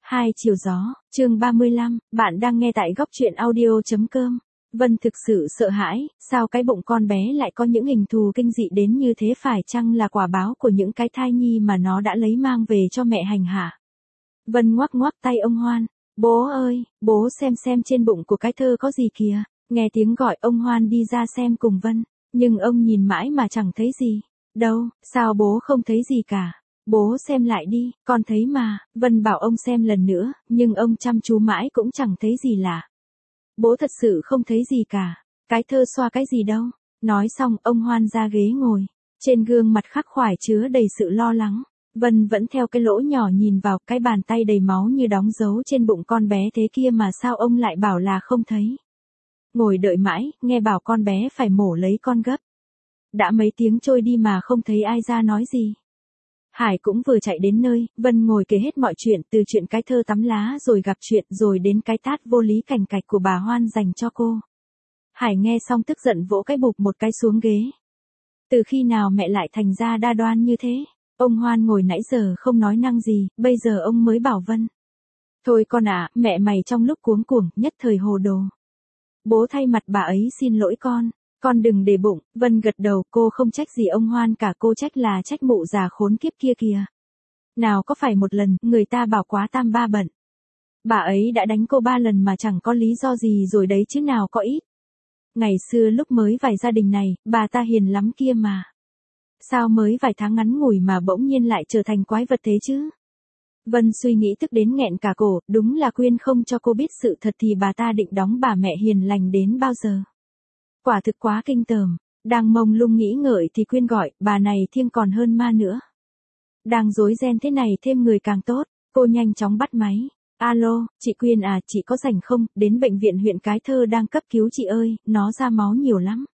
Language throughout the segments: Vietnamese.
Hai chiều gió, chương 35, bạn đang nghe tại góc truyện audio.com. Vân thực sự sợ hãi, sao cái bụng con bé lại có những hình thù kinh dị đến như thế, phải chăng là quả báo của những cái thai nhi mà nó đã lấy mang về cho mẹ hành hạ? Vân ngoắc ngoắc tay ông Hoan, bố ơi, bố xem trên bụng của cái thơ có gì kìa. Nghe tiếng gọi ông Hoan đi ra xem cùng Vân, nhưng ông nhìn mãi mà chẳng thấy gì. Đâu, sao bố không thấy gì cả? Bố xem lại đi, con thấy mà. Vân bảo ông xem lần nữa, nhưng ông chăm chú mãi cũng chẳng thấy gì lạ. Bố thật sự không thấy gì cả. Cái thơ xoa cái gì đâu. Nói xong, ông Hoan ra ghế ngồi. Trên gương mặt khắc khoải chứa đầy sự lo lắng. Vân vẫn theo cái lỗ nhỏ nhìn vào cái bàn tay đầy máu như đóng dấu trên bụng con bé thế kia, mà sao ông lại bảo là không thấy. Ngồi đợi mãi, nghe bảo con bé phải mổ lấy con gấp. Đã mấy tiếng trôi đi mà không thấy ai ra nói gì. Hải cũng vừa chạy đến nơi, Vân ngồi kể hết mọi chuyện, từ chuyện cái thơ tắm lá rồi gặp chuyện, rồi đến cái tát vô lý cành cạch của bà Hoan dành cho cô. Hải nghe xong tức giận vỗ cái bụp một cái xuống ghế. Từ khi nào mẹ lại thành ra đa đoan như thế? Ông Hoan ngồi nãy giờ không nói năng gì, bây giờ ông mới bảo Vân. Thôi con ạ, mẹ mày trong lúc cuống cuồng, nhất thời hồ đồ. Bố thay mặt bà ấy xin lỗi con đừng để bụng. Vân gật đầu, cô không trách gì ông Hoan cả, cô trách là trách mụ già khốn kiếp kia kìa. Nào có phải một lần, người ta bảo quá tam ba bận. Bà ấy đã đánh cô 3 lần mà chẳng có lý do gì rồi đấy chứ nào có ít. Ngày xưa lúc mới vào gia đình này, bà ta hiền lắm kia mà. Sao mới vài tháng ngắn ngủi mà bỗng nhiên lại trở thành quái vật thế chứ? Vân suy nghĩ tức đến nghẹn cả cổ, đúng là Quyên không cho cô biết sự thật thì bà ta định đóng bà mẹ hiền lành đến bao giờ. Quả thực quá kinh tởm. Đang mông lung nghĩ ngợi thì Quyên gọi, bà này thiêng còn hơn ma nữa. Đang rối ren thế này thêm người càng tốt. Cô nhanh chóng bắt máy. Alo, chị Quyên à, chị có rảnh không? Đến bệnh viện huyện Cái Thơ đang cấp cứu chị ơi, nó ra máu nhiều lắm.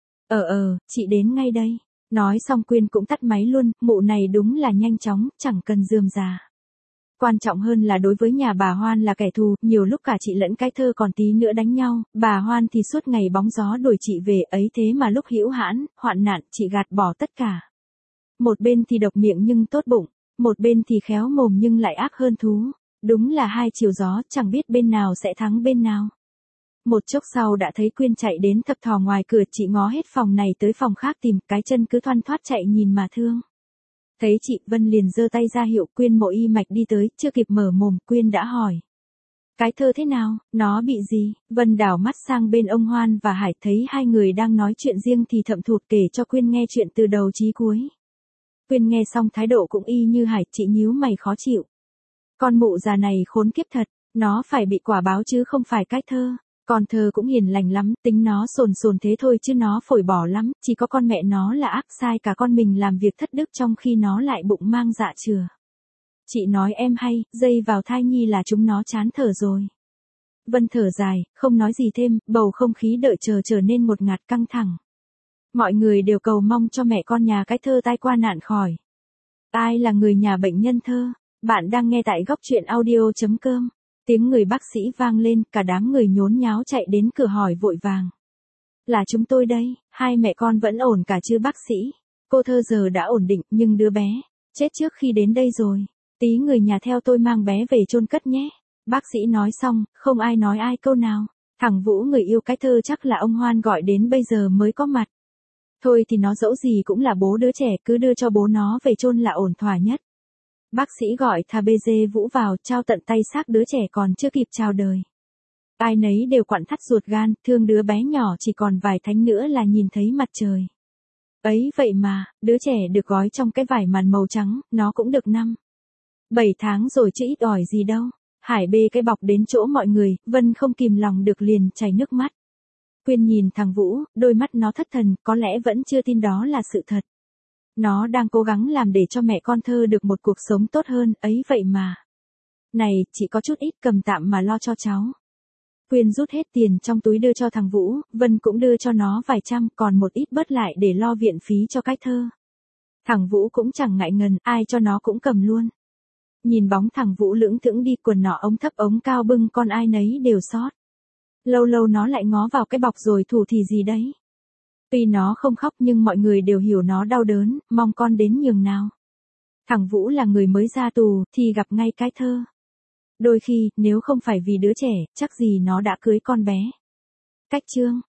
Chị đến ngay đây. Nói xong Quyên cũng tắt máy luôn, mụ này đúng là nhanh chóng, chẳng cần rườm rà. Quan trọng hơn là đối với nhà bà Hoan là kẻ thù, nhiều lúc cả chị lẫn Cái Thơ còn tí nữa đánh nhau, bà Hoan thì suốt ngày bóng gió đuổi chị về, ấy thế mà lúc hữu hãn, hoạn nạn, chị gạt bỏ tất cả. Một bên thì độc miệng nhưng tốt bụng, một bên thì khéo mồm nhưng lại ác hơn thú. Đúng là hai chiều gió, chẳng biết bên nào sẽ thắng bên nào. Một chốc sau đã thấy Quyên chạy đến thập thò ngoài cửa, chị ngó hết phòng này tới phòng khác tìm, cái chân cứ thoăn thoắt chạy nhìn mà thương. Thấy chị, Vân liền giơ tay ra hiệu Quyên mộ y mạch đi tới, chưa kịp mở mồm, Quyên đã hỏi. Cái thơ thế nào, nó bị gì? Vân đảo mắt sang bên ông Hoan và Hải, thấy hai người đang nói chuyện riêng thì thậm thụt kể cho Quyên nghe chuyện từ đầu chí cuối. Quyên nghe xong thái độ cũng y như Hải, chị nhíu mày khó chịu. Con mụ già này khốn kiếp thật, nó phải bị quả báo chứ không phải Cái Thơ. Con Thơ cũng hiền lành lắm, tính nó sồn thế thôi chứ nó phổi bỏ lắm, chỉ có con mẹ nó là ác, sai cả con mình làm việc thất đức trong khi nó lại bụng mang dạ chừa. Chị nói em hay, dây vào thai nhi là chúng nó chán thở rồi. Vân thở dài, không nói gì thêm, bầu không khí đợi chờ trở nên ngột ngạt căng thẳng. Mọi người đều cầu mong cho mẹ con nhà Cái Thơ tai qua nạn khỏi. Ai là người nhà bệnh nhân Thơ? Bạn đang nghe tại góc truyện audio.com. Tiếng người bác sĩ vang lên, cả đám người nhốn nháo chạy đến cửa hỏi vội vàng. Là chúng tôi đây, hai mẹ con vẫn ổn cả chứ bác sĩ? Cô Thơ giờ đã ổn định, nhưng đứa bé, chết trước khi đến đây rồi. Tí người nhà theo tôi mang bé về chôn cất nhé. Bác sĩ nói xong, không ai nói ai câu nào. Thằng Vũ người yêu Cái Thơ chắc là ông Hoan gọi đến bây giờ mới có mặt. Thôi thì nó dẫu gì cũng là bố đứa trẻ, cứ đưa cho bố nó về chôn là ổn thỏa nhất. Bác sĩ gọi thà bê dê Vũ vào, trao tận tay xác đứa trẻ còn chưa kịp chào đời. Ai nấy đều quặn thắt ruột gan, thương đứa bé nhỏ chỉ còn vài tháng nữa là nhìn thấy mặt trời. Ấy vậy mà, đứa trẻ được gói trong cái vải màn màu trắng, nó cũng được 7 tháng rồi chứ ít ỏi gì đâu. Hải bê cái bọc đến chỗ mọi người, Vân không kìm lòng được liền chảy nước mắt. Quyên nhìn thằng Vũ, đôi mắt nó thất thần, có lẽ vẫn chưa tin đó là sự thật. Nó đang cố gắng làm để cho mẹ con Thơ được một cuộc sống tốt hơn, ấy vậy mà. Này, chị có chút ít, cầm tạm mà lo cho cháu. Quyên rút hết tiền trong túi đưa cho thằng Vũ, Vân cũng đưa cho nó vài trăm, còn một ít bớt lại để lo viện phí cho Cái Thơ. Thằng Vũ cũng chẳng ngại ngần, ai cho nó cũng cầm luôn. Nhìn bóng thằng Vũ lững thững đi, quần nọ ống thấp ống cao bưng con ai nấy đều xót. Lâu lâu nó lại ngó vào cái bọc rồi thủ thì gì đấy. Tuy nó không khóc nhưng mọi người đều hiểu nó đau đớn, mong con đến nhường nào. Thằng Vũ là người mới ra tù, thì gặp ngay Cái Thơ. Đôi khi, nếu không phải vì đứa trẻ, chắc gì nó đã cưới con bé. Cách chương